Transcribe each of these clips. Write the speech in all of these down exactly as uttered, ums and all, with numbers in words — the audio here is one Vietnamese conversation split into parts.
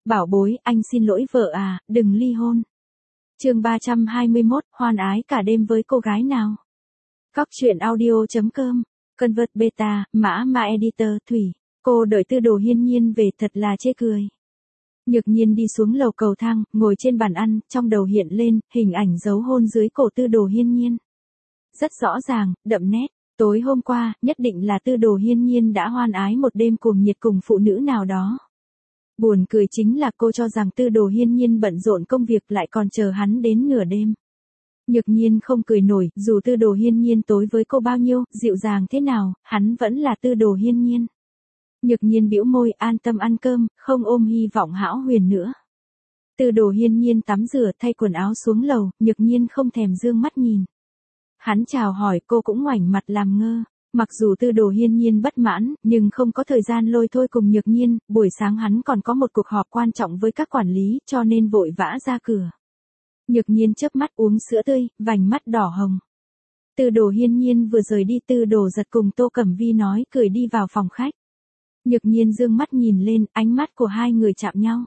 bảo bối, anh xin lỗi vợ à, đừng ly hôn. Chương ba trăm hai mươi mốt, hoan ái cả đêm với cô gái nào. Cóc truyện audio chấm com, Convert Beta, mã ma editor, Thủy. Cô đợi Tư Đồ Hiên Nhiên về thật là chê cười. Nhược Nhiên đi xuống lầu cầu thang, ngồi trên bàn ăn, trong đầu hiện lên, hình ảnh dấu hôn dưới cổ Tư Đồ Hiên Nhiên. Rất rõ ràng, đậm nét, tối hôm qua, nhất định là Tư Đồ Hiên Nhiên đã hoan ái một đêm cuồng nhiệt cùng phụ nữ nào đó. Buồn cười chính là cô cho rằng Tư Đồ Hiên Nhiên bận rộn công việc lại còn chờ hắn đến nửa đêm. Nhược Nhiên không cười nổi, dù Tư Đồ Hiên Nhiên tối với cô bao nhiêu, dịu dàng thế nào, hắn vẫn là Tư Đồ Hiên Nhiên. Nhược Nhiên bĩu môi, an tâm ăn cơm, không ôm hy vọng hão huyền nữa. Tư Đồ Hiên Nhiên tắm rửa thay quần áo xuống lầu, Nhược Nhiên không thèm dương mắt nhìn. Hắn chào hỏi cô cũng ngoảnh mặt làm ngơ. Mặc dù Tư Đồ Hiên Nhiên bất mãn, nhưng không có thời gian lôi thôi cùng Nhược Nhiên, buổi sáng hắn còn có một cuộc họp quan trọng với các quản lý, cho nên vội vã ra cửa. Nhược Nhiên chớp mắt uống sữa tươi, vành mắt đỏ hồng. Tư Đồ Hiên Nhiên vừa rời đi, Tư Đồ Giật cùng Tô Cẩm Vi nói cười đi vào phòng khách. Nhược Nhiên dương mắt nhìn lên, ánh mắt của hai người chạm nhau.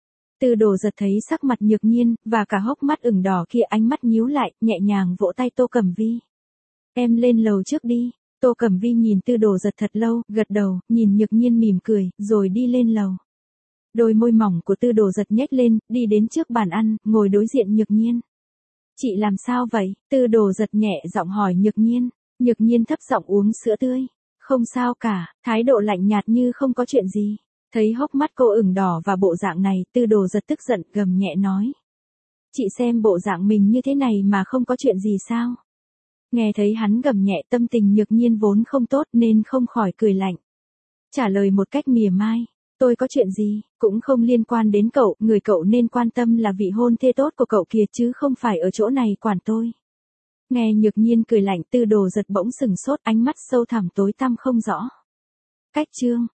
Tư Đồ Giật thấy sắc mặt Nhược Nhiên, và cả hốc mắt ửng đỏ kia, ánh mắt nhíu lại, nhẹ nhàng vỗ tay Tô Cẩm Vi. Em lên lầu trước đi. Tô Cẩm Vi nhìn Tư Đồ Giật thật lâu, gật đầu, nhìn Nhược Nhiên mỉm cười, rồi đi lên lầu. Đôi môi mỏng của Tư Đồ Giật nhếch lên, đi đến trước bàn ăn, ngồi đối diện Nhược Nhiên. Chị làm sao vậy? Tư Đồ Giật nhẹ giọng hỏi Nhược Nhiên. Nhược Nhiên thấp giọng uống sữa tươi. Không sao cả, thái độ lạnh nhạt như không có chuyện gì. Thấy hốc mắt cô ửng đỏ và bộ dạng này, Tư Đồ Giật tức giận gầm nhẹ nói. Chị xem bộ dạng mình như thế này mà không có chuyện gì sao? Nghe thấy hắn gầm nhẹ, tâm tình Nhược Nhiên vốn không tốt nên không khỏi cười lạnh. Trả lời một cách mỉa mai. Tôi có chuyện gì, cũng không liên quan đến cậu, người cậu nên quan tâm là vị hôn thê tốt của cậu kìa chứ không phải ở chỗ này quản tôi. Nghe Nhược Nhiên cười lạnh, Tư Đồ Giật bỗng sừng sốt, ánh mắt sâu thẳm tối tăm không rõ. Cách chương.